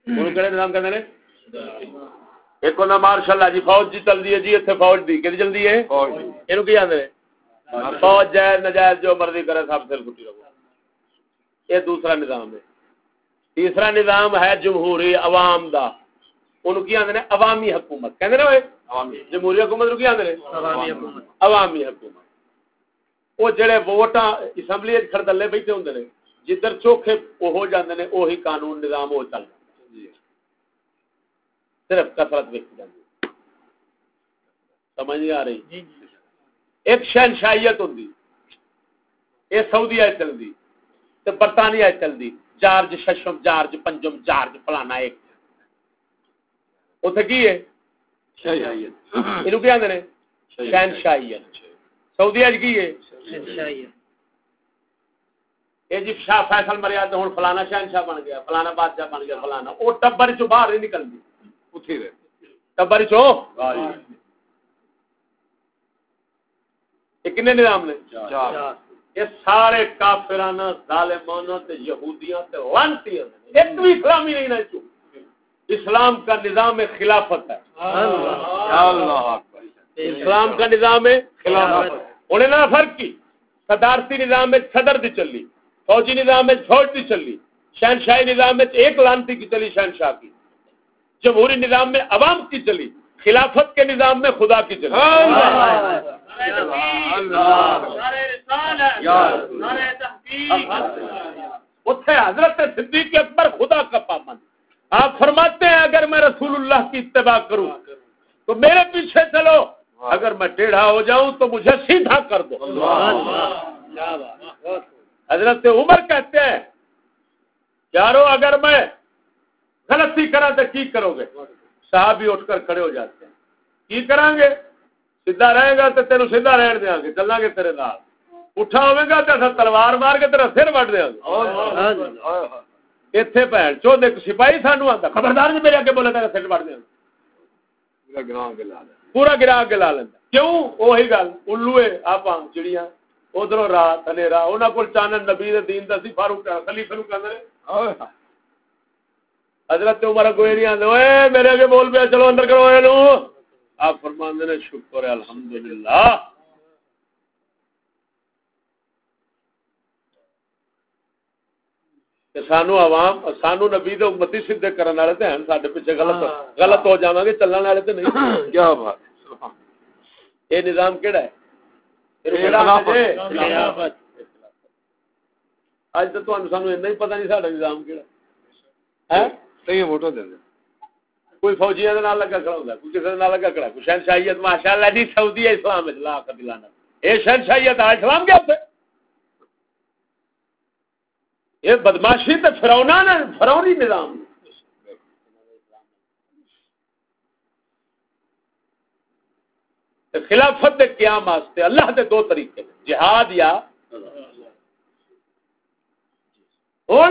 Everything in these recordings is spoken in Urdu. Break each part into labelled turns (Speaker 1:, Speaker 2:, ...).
Speaker 1: انہوں کہڑے نظام کہندے نے ایک ہونا ماشاء اللہ جی فوج جی چل دی ہے جی اتنے فوج دی کہ چلتی ہے یہ کی آدھے فوج جائز نجائز جو مرضی کرے سب سے کٹی رہو یہ دوسرا نظام ہے تیسرا نظام ہے جمہوری عوام دا انہوں کی آدھے عوامی حکومت کہندے نے جمہوری حکومت نو کی آدھے عوامی حکومت وہ جڑے ووٹاں اسمبلی کھڑ دلے بیٹھے ہوندے نے جدھر چوکھے وہ ہو جاندے نے وہی قانون نظام وہ چل صرف کثرت ویکھی جاندی سمجھ نہیں آ رہی ایک شہنشاہیت ہوندی یہ سعودی چلدی تے برطانیہ چلدی جارج ششم جارج پنجم جارج فلانا ایک اوتھے کی ہے شہنشاہیت اینو کی آندے نے شہنشاہیت سعودی اج کی ہے شہنشاہیت یہ جی شاہ فیصل مریا تو ہن فلانا شہنشاہ بن گیا فلانا بادشاہ بن گیا فلانا او ٹبر چوں باہر نہیں نکلدی اٹھی رہے ٹبر چوں یہ کنے نظام نے یہ سارے کافرانہ ظالمانہ تے یہودیاں تے لعنتی ہیں ایک بھی اسلامی نہیں نہ چوں اسلام کا نظام خلافت ہے اللہ اکبر اسلام کا نظام خلافت انہیں نہ فرق کی صدارتی نظام میں صدر دی چلی فوجی نظام میں فوج دی چلی شہنشاہی نظام میں ایک لعنتی کی چلی شہنشاہ کی جمہوری نظام میں عوام کی چلی خلافت کے نظام میں خدا کی چلی حضرت صدیق اکبر خدا کا پابند آپ فرماتے ہیں اگر میں رسول اللہ کی اتباع کروں تو میرے پیچھے چلو اگر میں ٹیڑھا ہو جاؤں تو مجھے سیدھا کر دو حضرت عمر کہتے ہیں یارو اگر میں غلطی کرا تو کی کرو گے صحابی اٹھ کر کھڑے ہو جاتے ہیں کی کریں گے سیدھا رہے گا تو تینوں سیدھا رہن دیا گے چلنا گے تیرے نال اٹھا ہوے گا تو تلوار مار کے تیرا سر وڈ دیا گے اتنے بھن چود ایک سپاہی سانو آتا خبردار جی میرے اگے بولے تیرا سر وڈ دیا پورا گرا کے لا لینا کیوں وہی گل الو آپ چڑیاں ادھر رات ہنیرا انہوں کو چانن نبی دین دسی فاروق خلیفہ نو کہندے حضرت عمر کوئی نہیں آتے میرے اگے بول پیا چلو اندر کرو یہ آپ فرماندے نے شکر ہے الحمدللہ سانو عوام سانو نبی دے امتی سیدھے کرن والے تے ہیں ساڈے پیچھے غلط ہو جاواں گے چلن والے تے نہیں کیا بات یہ نظام کیڑا ہے خلافت اج تے تانوں سانو اتنا ہی پتہ نہیں ساڈا نظام کیڑا ہے صحیح ووٹاں دے کوئی فوجیاں دے نال لگا کھڑا ہوندا کوئی کسے دے نال لگا کھڑا کوئی شہنشاہیت ماشاءاللہ جی سعودی اسلام وچ لا قبیلانہ اے شہنشاہیت اسلام کے اوپر یہ بدماشی تے فرعونی نظام خلافت دے قیام واسطے اللہ دے دو طریقے جہاد یا ہن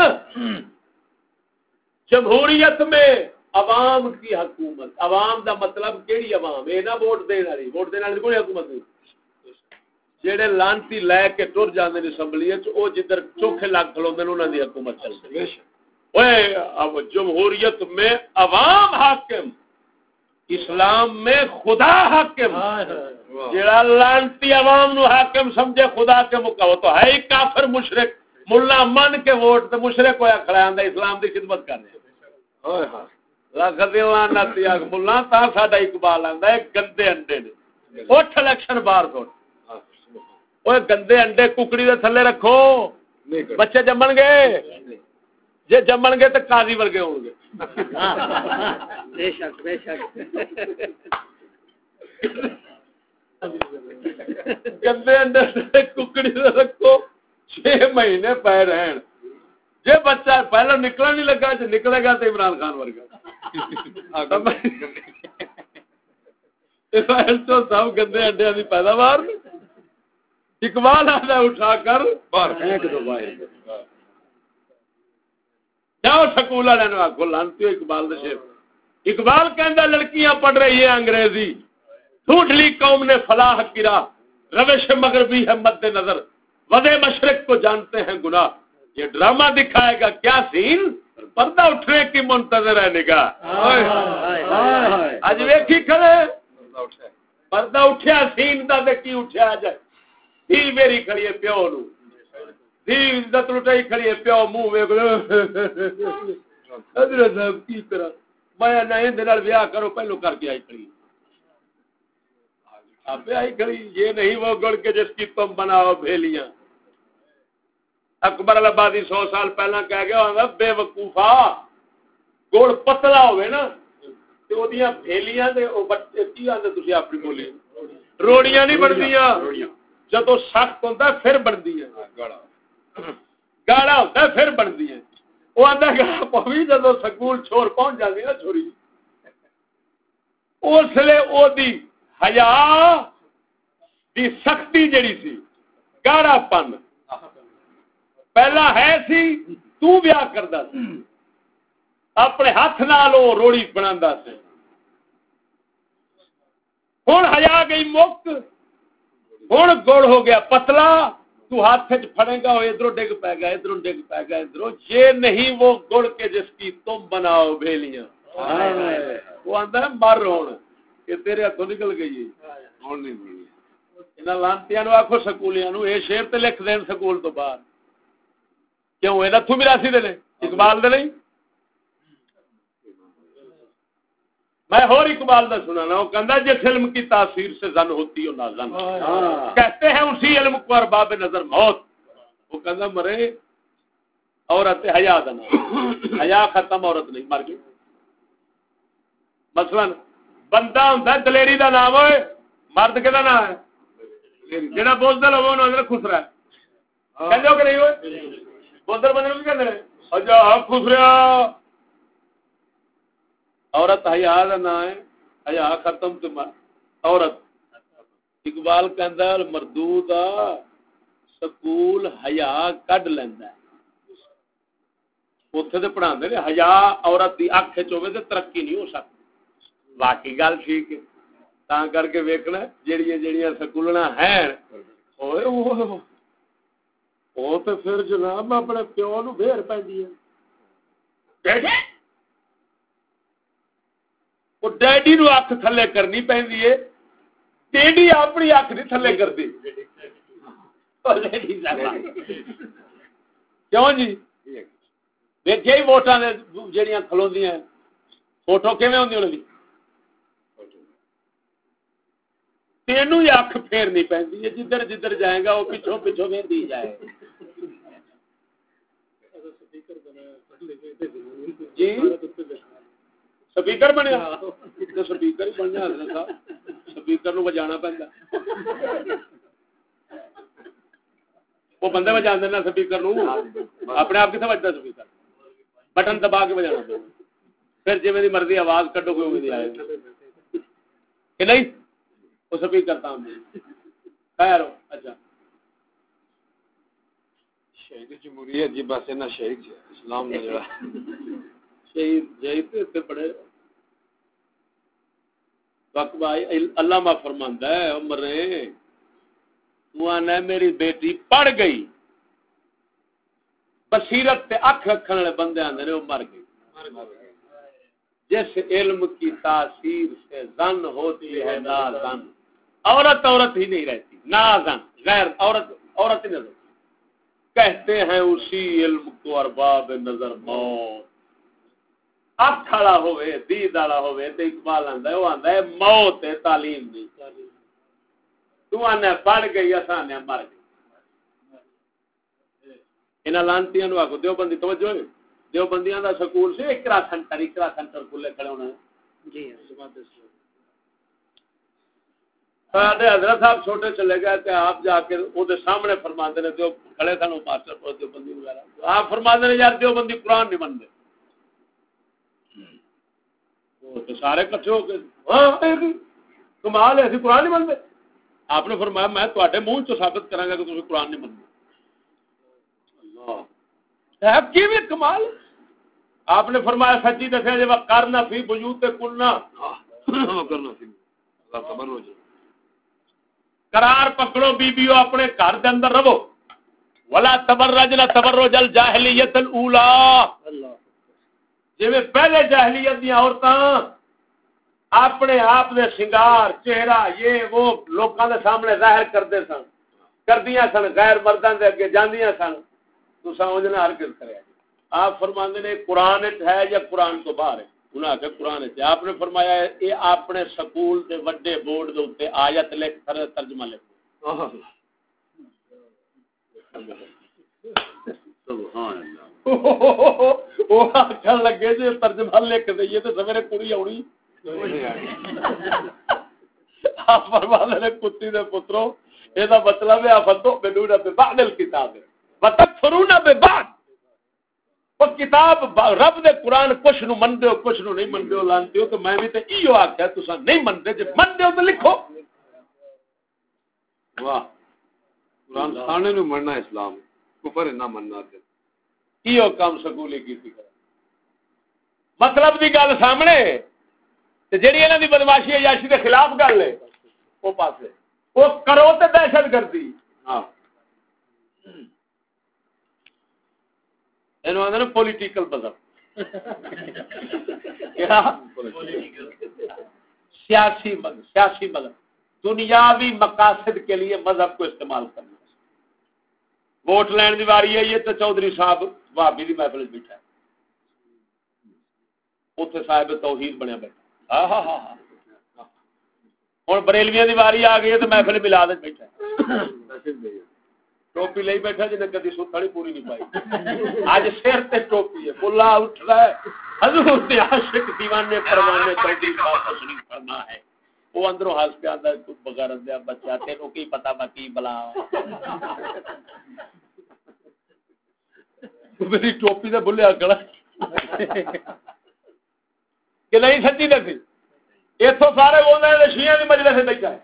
Speaker 1: جمہوریت میں عوام کی حکومت عوام دا مطلب کیڑی عوام اے نہ ووٹ دین والی کوئی حکومت نہیں جڑے لانتی لے کے ٹر جاندے نے اسمبلی وچ او جدھر چوکھے لگ کھلوندے نے انہاں دی حکومت چلدی ہے اوئے اب جمہوریت میں عوام حاکم اسلام میں خدا حاکم جڑا لانتی عوام نو حاکم سمجھے خدا کے مقابل تو ہے ہی کافر مشرک ملا من کے ووٹ تے مشرک ہویا کھڑا ہوندا اسلام دی خدمت کرنے اوئے ہاں لاکھ دیوان نتی اگ ملا تا ساڈا اقبال آندا ہے گندے انڈے نے اٹھ الیکشن بار سوٹ اوئے گندے انڈے ککڑی دے تھلے رکھو بچے جمن گے جے جمن گے تے قاضی ورگے ہون گے بے شک گندے انڈے ککڑی دے رکھو 6 مہینے پے رہن جے بچہ پہلے نکلنے نہیں لگا جے نکلے گا تے عمران خان ورگا تو سب گندے انڈے دی پیداوار اقبال آدھا اٹھا کر باہر پھینک دو باہر جاؤ سکول والے نو آکھو لانتی اقبال دے شعر اقبال کہندا لڑکیاں پڑھ رہی ہیں انگریزی ڈھونڈ لی قوم نے فلاح کی راہ روش مغربی ہے مد نظر وضع مشرق کو جانتے ہیں گناہ یہ ڈرامہ دکھائے گا کیا سین پردہ اٹھنے کی منتظر ہے نگاہ اج ویکھی کھڑے پردہ اٹھیا سین دا تے کی اٹھیا جائے دھی میری کھڑی ہے پیو نو دھی عزت لٹائی کھڑی ہے پیو منہ ویکھ حضرت صاحب کی طرح میں نہیں دے نال بیاہ کرو پہلو کر کے آئی کھڑی اب آئی کھڑی یہ نہیں وہ گڑ کے جس کی تم بناؤ بھیلیاں اکبر آبادی 100 سال پہلا کہہ گیا ہوگا بے وقوفا گڑ پتلا ہوئے نا تے اودیاں بھیلیاں دے او بچے کی آندے تسی اپنی بولی روڑیاں نہیں بندیاں جدوں سخت ہوندا پھر بندیاں گاڑا ہوندا پھر بندیاں او آندا گا پوی جدوں سکول چھوڑ پہنچ جاندی نا چھوڑی اس لیے او دی حیا دی سختی جڑی سی گاڑا پن پہلا ہے سی تو بیاہ کردا سی اپنے ہاتھ نال او روڑی بناندا سی ہن حیا گئی مک ہن گڑ ہو گیا پتلا تو ہاتھ وچ پھڑے گا ادھروں ڈگ پے گا ادھروں ڈگ پے گا ادھروں یہ نہیں وہ گڑ کے جس کی تم بناؤ بھیلیاں وہ آندا ہے مر ہن کہ تیرے ہاتھوں نکل گئی ہے ہن نہیں بنی انہاں لانتیاں نو آکھو سکولیاں نو اے شعر تے لکھ دین سکول تو باہر کیوں اے نتھو میراثی دے نے اقبال دے نہیں میں اور اقبال دا سنانا وہ کہندا جس علم کی تاثیر سے زن ہوتی ہو نازن کہتے ہیں اسی علم کو ارباب نظر موت وہ کہندا مرے عورت حیا دا نام حیا ختم عورت نہیں مر گئی مثلا بندہ ہوندا دلیری دا نام ہوئے مرد کدا نام ہے جڑا بولدا لو انہاں نے خسرا کہندے ہو کہ نہیں ہوئے بولدر بندے نوں کی کہندے نے اجا خسریا عورت حیا دا نام ہے حیا ختم تو عورت اقبال کہندا مردود سکول حیا کڈ لیندا ہے اوتھے تے پڑھاندے نے حیا عورت دی اکھ وچ ہوے تے ترقی نہیں ہو سکتی باقی گل ٹھیک ہے تاں کر کے ویکھنا جڑیاں سکولنا ہیں اوئے او تے پھر جناب اپنے پیو نو بھیر پیندی ہے وہ ڈیڈی نو اکھ تھلے کرنی پیندی ہے ڈیڈی اپنی اکھ نہیں تھلے کردی کیوں جی ویکھے ہی ووٹاں دے جڑیاں کھلوندیاں فوٹو کیویں ہوندی انہاں دی تینوں ہی اکھ پھیرنی پیندی ہے جدھر جدھر جائے گا وہ پیچھوں پیچھوں ویندی جائے جی سپیکر بنیا تو سپیکر ہی بنیا سپیکر نو بجانا پہنتا وہ بندے بجا دینا سپیکر نو اپنے آپ کتنے بجتا سپیکر بٹن دبا کے بجانا پہنتا پھر جی میری مرضی آواز کٹو کوئی امید آئے کہ نہیں وہ سپیکر تھا خیر اچھا شہید جمہوریت جی بس نہ شہید اسلام نے جڑا شہید تے بڑے وقت بھائی علامہ فرماندا ہے عمرے تو انا میری بیٹی پڑھ گئی بصیرت تے اکھ رکھن والے بندے آندے نے وہ مر گئی جس علم کی تاثیر سے زن ہوتی ہے نازن عورت عورت ہی نہیں رہتی نازن غیر عورت ہی نہیں رہتی کہتے ہیں اسی علم کو ارباب نظر موت اکھ والا ہوئے دید والا ہوئے تے اقبال آندا ہے وہ آندا ہے موت ہے تعلیم دی تو آنا پڑھ گئی اساں نے مر گئی انہاں لانتیاں نو آکو دیوبندی توجہ ہے دیوبندیاں دا سکول سی اقرا سینٹر کھلے کھڑے ہونا جی حضرت صاحب چھوٹے چلے گئے تے آپ جا کے او دے سامنے فرماندے نے جو کھڑے تھے ماسٹر پر دیوبندی وغیرہ آپ فرماندے نے یار دیوبندی قرآن نہیں منتے وہ تو سارے کٹھے ہو کے ہاں کمال ہے قرآن نہیں منتے آپ نے فرمایا میں تواڈے منہ چ ثابت کراں گا کہ تسی قرآن نہیں منتے اللہ ہے کیویں کمال آپ نے فرمایا سچی دسیا جے وقرنا فی بیوتکنا کرنا فی اللہ خبر ہو جائے قرار پکڑو بیبیو اپنے گھر دے اندر رہو ولا تبرجنا تبرج الجاہلیت الاولی اللہ جی پہلے جاہلیت دی عورتاں اپنے آپ دے سنگار چہرہ یہ وہ لوکاں دے سامنے ظاہر کرتے سن کردیاں سن غیر مرداں دے اگے جاندیاں سن تو سمجھ نہ ہرگز کریا آپ فرماندے نے قرآن ہے یا قرآن تو باہر ہے انہاں آخیا قرآن ہے آپ نے فرمایا یہ اپنے سکول دے وڈے بورڈ دے اوتے آیت لکھ کر ترجمہ لکھ سبحان اللہ وہ آخر لگے جی ترجمہ لکھ دئیے تو سویرے کڑی آنی آپ فرماندے نے کتی دے پترو یہ مطلب ہے افتؤمنون ببعض الکتاب وتکفرون ببعض وہ کتاب رب دے قرآن کچھ نو مندے ہو کچھ نو نہیں مندے ہو لانتے ہو تو میں بھی تے ایو آکھیا تساں نہیں مندے جے مندے ہو تو لکھو واہ قرآن کھانے نو مننا اسلام کفر نہ مننا تے ایو کام سکولی کیتی کرے مطلب دی گل سامنے تے جڑی انہاں دی بدماشی عیاشی دے خلاف گل ہے او پاسے او کرو تے دہشت گردی ہاں اینو آندے نا پولیٹیکل مذہب سیاسی مذہب دنیاوی مقاصد کے لیے مذہب کو استعمال کرنا ووٹ لین دی واری ہے تو چودھری صاحب بھابی دی محفل وچ بیٹھا ہے اوتھے صاحب توحید بنیا بیٹھا ہاں ہاں ہاں ہن بریلویاں دی واری آ گئی ہے تو محفل میلاد وچ بیٹھا ہے ٹوپی لئی بیٹھا جنہیں کدی سوتھڑی پوری نہیں پائی اج سر تے ٹوپی ہے بلا اٹھ رہا ہے حضور تے عاشق دیوانے پروانے چودھری صاحب تشریف فرما ہے وہ اندروں ہنس کے آندا ہے بغیر دیا بچہ تینوں کی پتہ میں کی بلا میری ٹوپی تے بھلیا کھڑا کہ نہیں سچی نہیں ایتھوں سارے بولنے دے شیعہ دی مجلس وچ بیٹھا ہے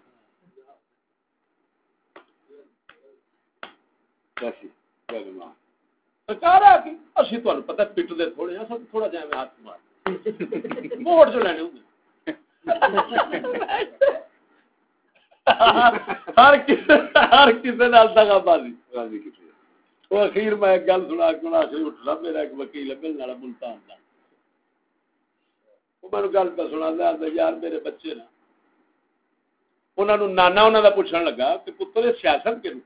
Speaker 1: سرکار آ کے اسی تمہیں پتہ پٹ دے تھوڑے ہیں سب تھوڑا جائیں ہاتھ مار ووٹ جو لینے ہوں ہر کسی نال دغا بازی وہ اخیر میں ایک گل سنا کے آخر اٹھنا میرا ایک وکیل ہے ملنے والا ملتان کا وہ میرے گل پہ سنا دیا یار میرے بچے نا انہوں نے نانا انہوں کا پوچھنے لگا کہ پتر سیاست کیوں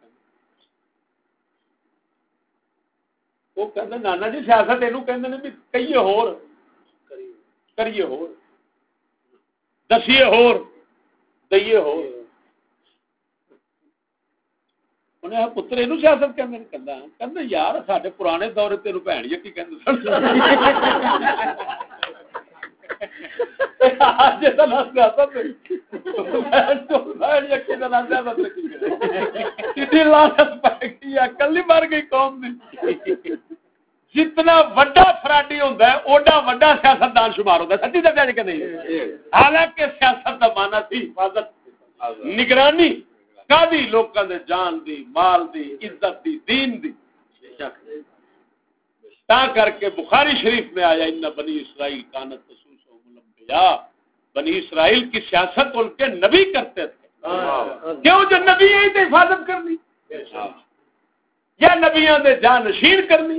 Speaker 1: وہ کہتے نانا جی سیاست یہ کہتے کہیے ہور کریے ہور دسیے ہور دئیے ہور انہیں پتر یہ سیاست کہ یار سارے پرانے دور تیرو بھن جی کہ کلی مر گئی قوم جتنا وڈا فراڈی ہوتا ہے اوڈا وڈا سیاستدان شمار ہوتا ہے سچی دسیا جی کہ نہیں حالانکہ سیاست کا مانا تھی حفاظت نگرانی کادی لوکاں دے جان دی مال دی عزت دی دین دی تا کر کے بخاری شریف میں آیا ان بنی اسرائیل کانت تسوسهم الانبیاء بنی اسرائیل کی سیاست ان کے نبی کرتے تھے کیوں جو نبی ہے تو حفاظت کرنی یا نبیوں دے جانشین کرنی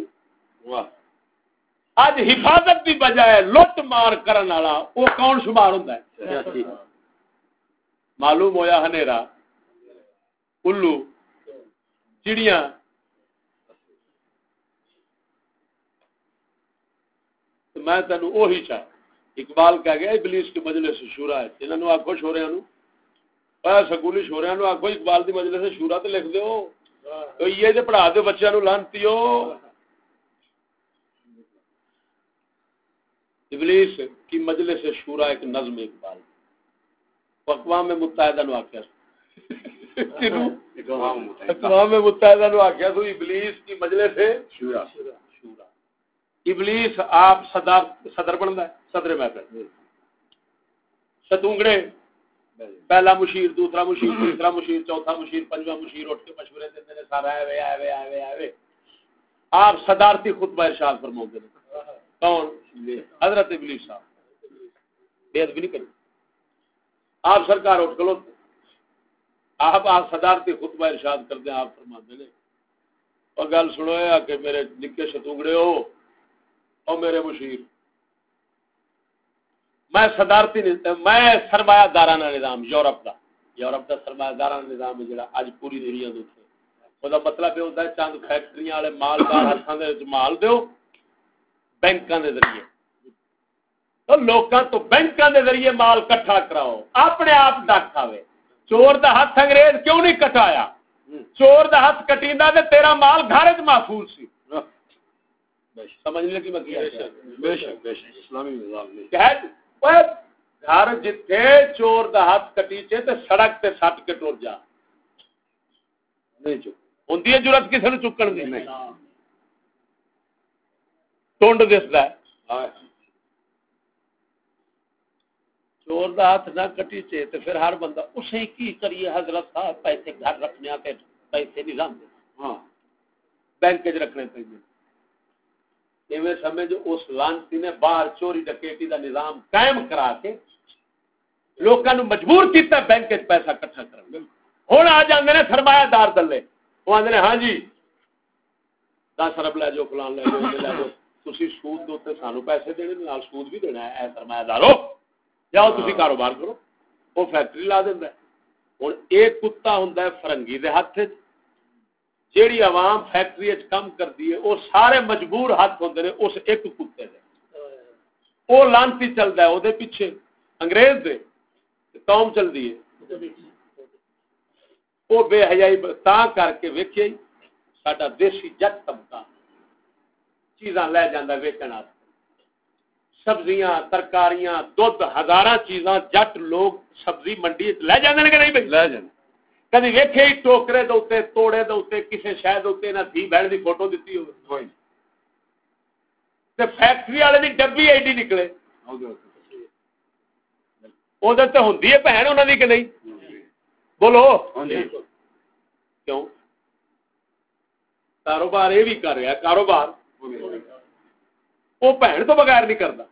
Speaker 1: آج حفاظت کی بجائے لٹ مار کرن والا وہ کون شمار ہوتا ہے معلوم ہویا ہنیرا الو چڑیاں میں تینوں وہی چاہ اقبال کہہ گیا ابلیس کی مجلس شورا ہے انہوں نے آخو شوریاں نو سکولی شوریاں نو آخو اقبال کی مجلس شورا تو لکھ دیو یہ پڑھا دو بچوں نو لانتی ہو ابلیس کی مجلس شورا ایک نظم اقبال اقوام متحدہ نو آخیا اقوام متحدہ نو آخیا تو ابلیس کی مجلس شورا ابلیس آپ صدر بنتا ہے صدر محفل ستونگڑے پہلا مشیر دوسرا مشیر تیسرا مشیر چوتھا مشیر پنجواں مشیر اٹھ کے مشورے دیتے ہیں سارا آئے آپ صدارتی خطبہ ارشاد فرماتے ہیں کون حضرت ابلیس صاحب بے ادبی نہیں کری آپ سرکار اٹھ کلو آپ صدارتی خطبہ ارشاد کرتے ہیں آپ فرماتے ہیں اور گل سنو کہ میرے نکے ستونگڑے ہو اور میرے مشیر میں صدارتی میں سرمایہ دارانہ نظام یورپ دا سرمایہ دارانہ نظام ہے جڑا اج پوری دنیا دے اوتے او دا مطلب یہ ہوتا ہے چند فیکٹریاں والے مالدار ہاتھاں دے وچ مال دیو بینکاں دے ذریعے تو لوکاں تو بینکاں دے ذریعے مال اکٹھا کراؤ اپنے آپ ڈک کھاوے چور دا ہاتھ انگریز کیوں نہیں کٹایا چور دا ہاتھ کٹیندا تے تیرا مال گھر وچ محفوظ سی سمجھ لے کہ میں کیا بے شک اسلامی نظام میں گھر جتھے چور دا ہاتھ کٹیچے تے سڑک تے سٹ کے ٹر جا نہیں چک ہوندی ہے جرات کسے نوں چکن دی نہیں ٹونڈ دسدا ہے چور دا ہاتھ نہ کٹیچے تے پھر ہر بندہ اسے کی کریے حضرت صاحب پیسے گھر رکھنے تے پیسے نظام دے ہاں بینک وچ رکھنے چاہیے ایویں سمجھ اس لانتی نے باہر چوری ڈکیٹی دا نظام قائم کرا کے لوکاں نوں مجبور کیتا بینک وچ پیسہ اکٹھا کرن ہن آ جاندے نے سرمایہ دار دلے وہ آندے نے ہاں جی 10 ارب لے جو فلان لے جو تسی سود دو تے سانو پیسے دینے نال سود بھی دینا ہے اے سرمایہ دارو جاؤ تسی کاروبار کرو وہ فیکٹری لا دیندا ہے ہن ایک کتا ہوندا ہے فرنگی دے ہاتھ وچ جیڑی عوام فیکٹری وچ کم کردی ہے وہ سارے مجبور ہاتھ ہوندے نے اس ایک کتے دے وہ لانتی چلدا ہے او دے پیچھے انگریز دے قوم چلدی ہے وہ بے حیائی تاں کر کے ویکھیا ساڈا دیسی جٹ طبقہ چیزاں لے جاندا ویچن واسطے سبزیاں ترکاریاں دودھ ہزاراں چیزاں جٹ لوگ سبزی منڈی وچ لے جاندے نے کہ نہیں بھائی لے جاندے کدی ویکھے ہی ٹوکرے دے اوتے توڑے دے اوتے کسے شے دے اوتے نہ تھی بہن دی فوٹو دتی ہوے تے فیکٹری والے دی ڈبی ایڈی نکلے او دے تے ہوندی ہے بہن انہاں دی کہ نہیں بولو کیوں کاروبار یہ بھی کر رہا ہے کاروبار وہ بہن تو بغیر نہیں کرتا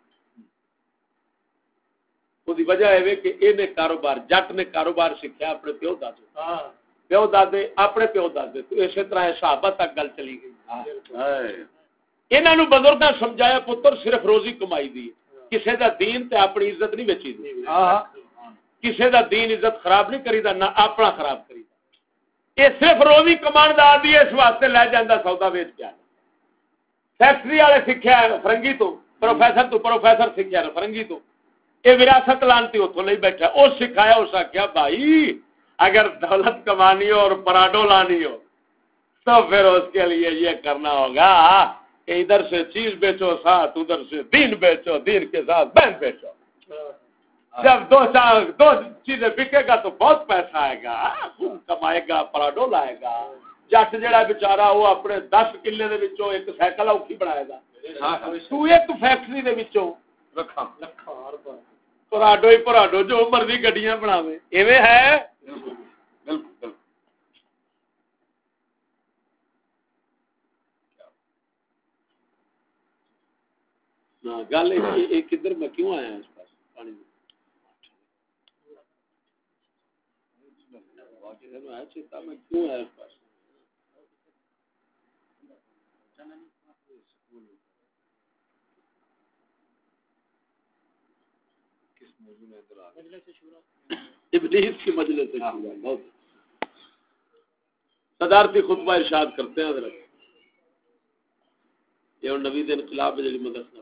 Speaker 1: وہی وجہ ہے کہ یہ کاروبار جٹ نے کاروبار سیکھا اپنے پیو دادے اپنے پیو دادے تو اسی طرح صحابہ تک گل چلی گئی انہاں نوں بزرگاں سمجھایا پتر صرف روزی کمائی دی کسے دا دین تے اپنی عزت نہیں بیچی دی کسے دا دین عزت خراب نہیں کریدا نہ اپنا خراب کریدا یہ صرف روزی کمان دا آدی اس واسطے لے جاندا سودا ویچ کے فیکٹری والے سیکھیا فرنگی تو پروفیسر سیکھیا فرنگی تو یہ وراثت لانتی اتوں نہیں بیٹھا وہ سکھایا اس آخیا بھائی اگر دولت کمانی ہو اور پراڈو لانی ہو تو پھر اس کے لیے یہ کرنا ہوگا کہ ادھر سے چیز بیچو ساتھ ادھر سے دین بیچو دین کے ساتھ بہن بیچو جب دو چیزیں بکے گا تو بہت پیسہ آئے گا کمائے گا پراڈو لائے گا جٹ جڑا بیچارہ وہ اپنے 10 کلے دے وچوں ایک سائیکل اوکھی بنائے گا تو ایک فیکٹری دے وچوں رکھا پراڈو جو مرضی گڈیاں بناوے ایویں ہے بالکل گل کدھر میں کیوں آیا اس پاس پانی میں کیوں آیا اس پاس ابلیس کی مجلس سے صدارتی خطبہ ارشاد کرتے ہیں حضرت یہ نبی دین انقلاب میں جڑی مدرسہ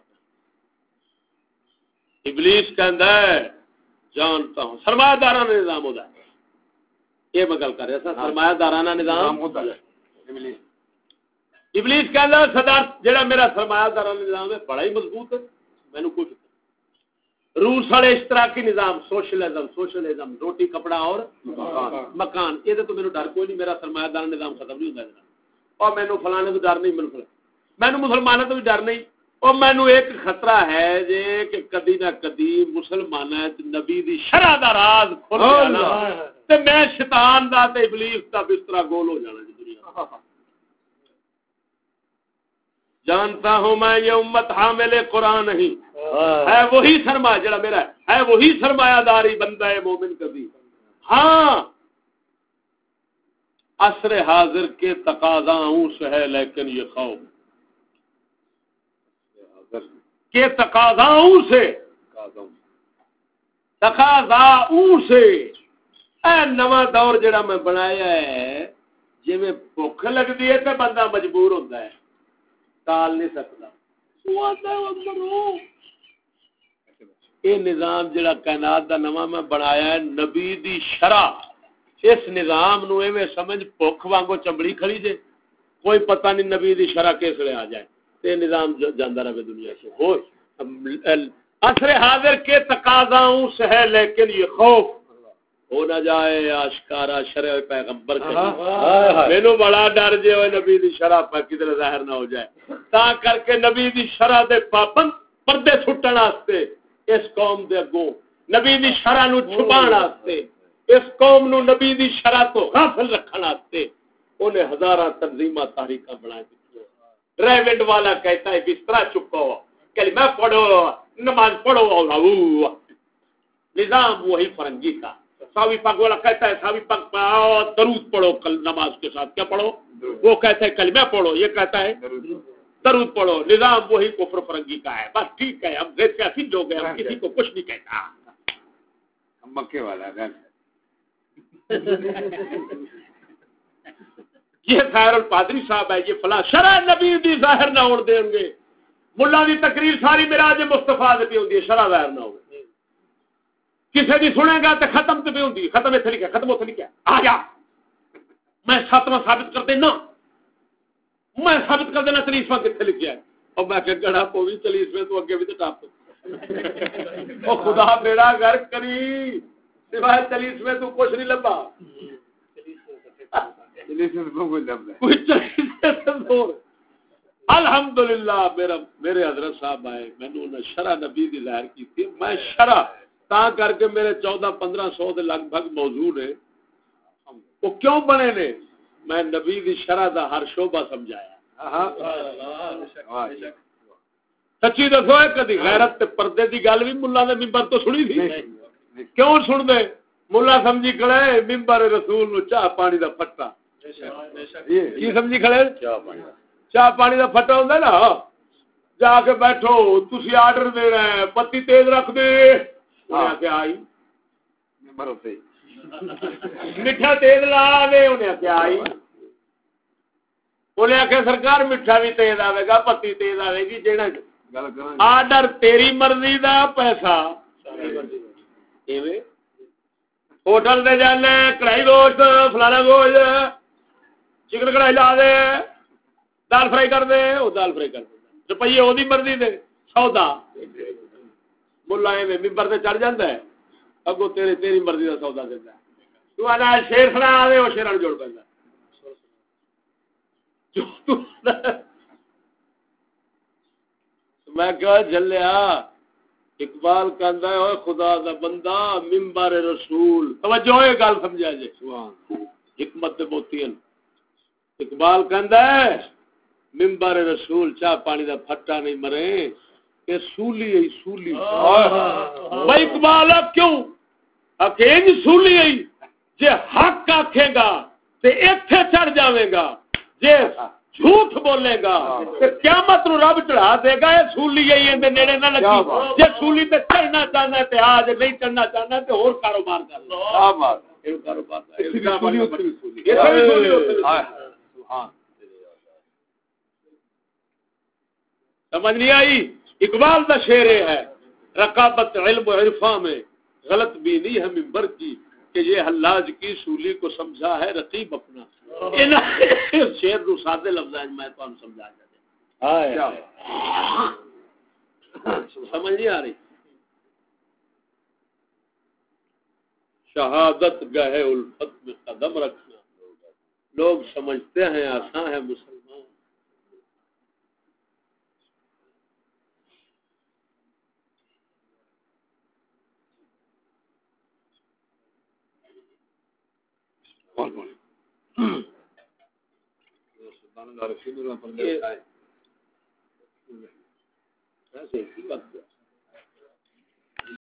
Speaker 1: ابلیس کہندا ہے جانتا ہوں سرمایہ دارانہ نظام ہوتا ہے یہ میں گل کر رہا تھا سرمایہ دارانہ نظام ہوتا ہے ابلیس کہندا صدار جڑا میرا سرمایہ دارانہ نظام ہے بڑا ہی مضبوط ہے مینوں کوئی روس والے اشتراکی نظام سوشلزم روٹی کپڑا اور مکان یہ تو میرے ڈر کوئی نہیں میرا سرمایہ دار نظام ختم نہیں ہوتا اور مینو فلانے تو ڈر نہیں مینو مسلمانوں تو بھی ڈر نہیں اور مینو ایک خطرہ ہے جی کہ کدی نہ کدی مسلمانوں نبی دی شرع دا راز کھل جانا تے میں شیطان دا تے ابلیس دا بستر گول ہو جانا جی دنیا جانتا ہوں میں یہ امت حامل قرآن نہیں ہے وہی سرمایہ جڑا میرا ہے وہی سرمایہ داری بندہ ہے مومن کبھی ہاں عصر حاضر کے تقاضاؤں سے ہے لیکن یہ خوف کے تقاضاؤں سے تقاضا اون سے اے نواں دور جڑا میں بنایا ہے جی میں بھوک لگتی ہے تو بندہ مجبور ہوتا ہے ٹال نہیں سکتا یہ نظام جڑا کائنات دا نواں میں بنایا ہے نبی دی شرع اس نظام نو ایویں سمجھ بھوک وانگو چمڑی کھڑی جے کوئی پتہ نہیں نبی دی شرع کس لے آ جائے تے نظام جاندا رہے دنیا سے ہو عصر حاضر کے تقاضاؤں سے ہے لیکن یہ خوف ہو نہ جائے آشکارا شرع پیغمبر کا مینوں بڑا ڈر جے ہوئے نبی دی شرع پہ کدھر ظاہر نہ ہو جائے تا کر کے نبی دی شرع دے پابند پردے سٹن واسطے اس قوم دے اگوں نبی دی شرع نو چھپان واسطے اس قوم نو نبی دی شرع تو غافل رکھن واسطے انہیں ہزاراں تنظیمات تحریکاں بنائے دی ریونڈ والا کہتا ہے بستر چکو کلمہ پڑھو نماز پڑھو نظام وہی فرنگی کا ساوی پاک والا کہتا ہے ساوی پاک پڑھو درود پڑھو کل نماز کے ساتھ کیا پڑھو وہ کہتا ہے کلمہ پڑھو یہ کہتا ہے درود پڑھو نظام وہی کفر فرنگی کا ہے بس ٹھیک ہے ہم غیر سیاسی لوگ ہیں ہم کسی کو کچھ نہیں کہتا مکے والا یہ خیر الپادری صاحب ہے یہ فلاں شرع نبی دی ظاہر نہ ہوڑ دیں گے ملا دی تقریر ساری معراج مصطفیٰ دے پہ ہوندی ہے شرع ظاہر نہ ہو کسی دی سنے گا تو ختم تے پہ ہوندی ہے ختم اتنے لکھا ختم اتنے لکھا آ جا میں ساتواں ثابت کر دینا میں ثابت کر دینا 40واں کتنے لکھا ہے اور میں کہ گڑا پوی 40ویں تو اگے بھی تو ٹاپ او خدا بیڑا غرق کری سوائے 40ویں تو کچھ نہیں لبا الحمدللہ میرے حضرت صاحب آئے میں نے شرع نبی دی ظاہر کی تھی میں شرع تا کر کے میرے 1400-1500 دے لگ بھگ موضوع نے وہ کیوں بنے نے میں نبی دی شرع دا ہر شعبہ سمجھایا سچی دسو کدی غیرت تے پردے دی گل بھی ملا دے ممبر تو سنی تھی کیوں سن دے ملا سمجھی کھڑے ممبر رسول نو چاہ پانی دا پھٹا کی سمجھی کھڑے چاہ پانی دا پھٹا ہوندا نا جا کے بیٹھو تسی آرڈر دے رہے ہیں پتی تیز رکھ دے کیا آئی ممبر ہوتے میٹھا تیز لا دے انہیں کیا آئی انہیں آخیا سرکار میٹھا بھی تیز آئے گا پتی تیز آئے گی جیڑا آرڈر تیری مرضی دا پیسہ ہوٹل دے جانے کڑھائی گوشت فلانا گوشت چکن کڑھائی لا دے دال فرائی کر دے وہ دال فرائی کر دے روپیے وہ مرضی دے سودا ملا ممبر سے چڑھ جاتا ہے اگو تیری مرضی کا سودا دیتا ہے تو آنا شیر سنا دے وہ شیران جوڑ پہ میں کہا جلیا اقبال کہندا ہے خدا دا بندہ ممبر رسول توجہ یہ گل سمجھا جی حکمت موتی اقبال کہندا ہے ممبر رسول چاہ پانی دا پھٹا نہیں مرے کہ سولی ہے سولی بھائی اقبال کیوں اکینج سولی ہے جے حق آکھے گا تے ایتھے چڑھ جاوے گا جے جھوٹ بولے گا تے قیامت نو رب چڑھا دے گا اے سولی ہے ایندے نیڑے نہ لگی جے سولی تے چڑھنا چاہنا ہے تے آج نہیں چڑھنا چاہنا ہے تے اور کاروبار کر لو کیا بات ہے کاروبار سمجھ نہیں آئی اقبال دا شعر ہے رقابت علم و عرفاں میں غلط بھی نہیں ہے ممبر کی کہ یہ حلاج کی سولی کو سمجھا ہے رقیب اپنا شعر نو سادے لفظاں میں تو سمجھا دے سمجھ نہیں آ رہی شہادت گاہ الفت میں قدم رکھنا لوگ سمجھتے ہیں آسان ہے مسلمان